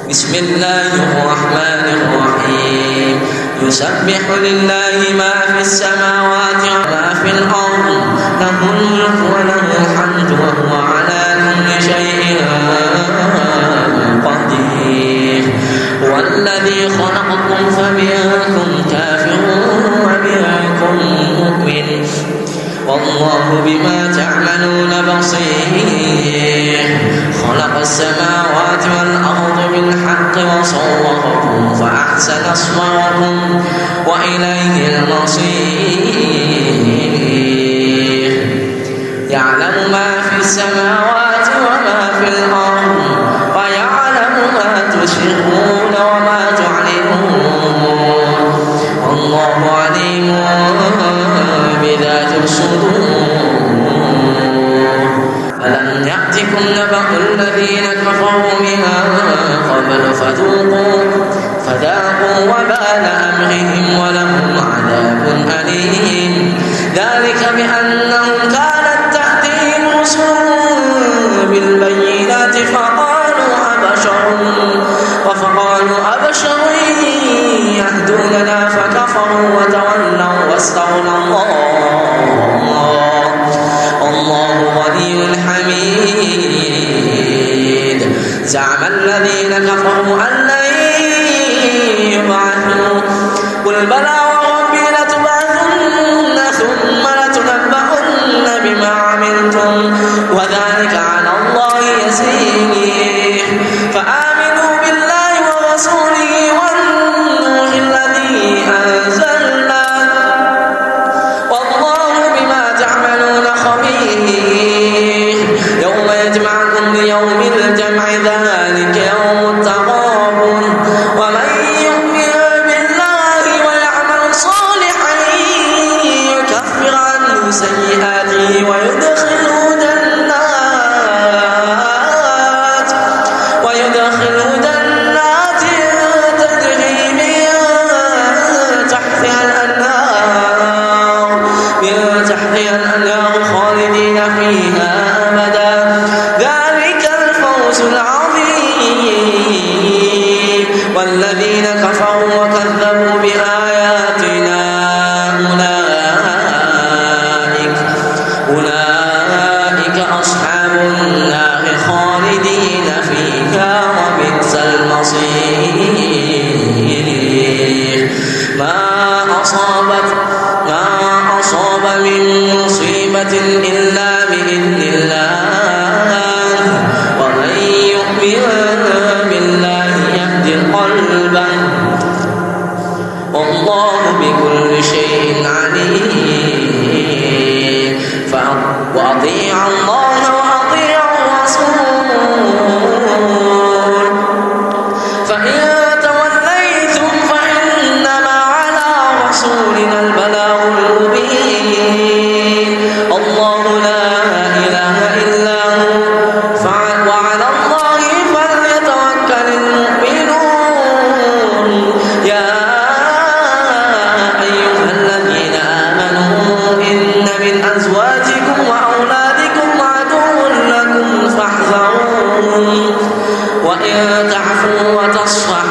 بسم الله الرحمن الرحيم يسبح لله ما في السماوات وما في الأرض له الملك وله الحمد وهو على كل شيء قدير هو الذي خلقكم فمنكم كافر ومنكم مؤمن والله بما تعملون بصير خلق السماوات والأرض بالحق وصوركم فأحسن صوركم وإليه المصير يعلم ما في السماوات وما في الأرض ويعلم ما تسرون وما تعلنون والله عليم بذات الصدور ألم يأتكم نبأ الذين كفروا من قبل فذاقوا وبال أمرهم ولهم عذاب أليم ذلك بأنهم كانت تأتيهم رسلهم بالبينات فقالوا أبشر يهدوننا فكفروا وتولوا واستغنى الله غني حميد زعم الذين كفروا أن لن يبعثوا قل بلى وربي لتبعثن ثم لتنبؤن بما عملتم وذلك على الله يسير فآمنوا بالله ورسوله والنور الذي أنزلنا والله بما تعملون خبير يوم يجمعكم ليوم الجمع ذلك يوم التغابن ومن يؤمن بالله ويعمل صالحا يكفر عنه سيئاته ويدخله جنات تجري من تحتها الأنهار خالدين فيها أبدا ذلك الفوز العظيم والذين كفروا وكذبوا بآياتنا أولئك أصحاب النار خالدين فيها وبئس المصير ما أصاب من مصيبة إلا بإذن الله ومن يؤمن بالله يهد قلبه والله بكل شيء عليم وأطيعوا الله وأطيعوا الرسول فإن توليتم فإنما على رسولنا البلاغ المبين الله لا إله إلا هو وعلى الله فليتوكل المؤمنون يا أيها الذين آمنوا إن من أزواجكم وأولادكم عدو لكم فاحذروهم وإن تعفوا وتصفحوا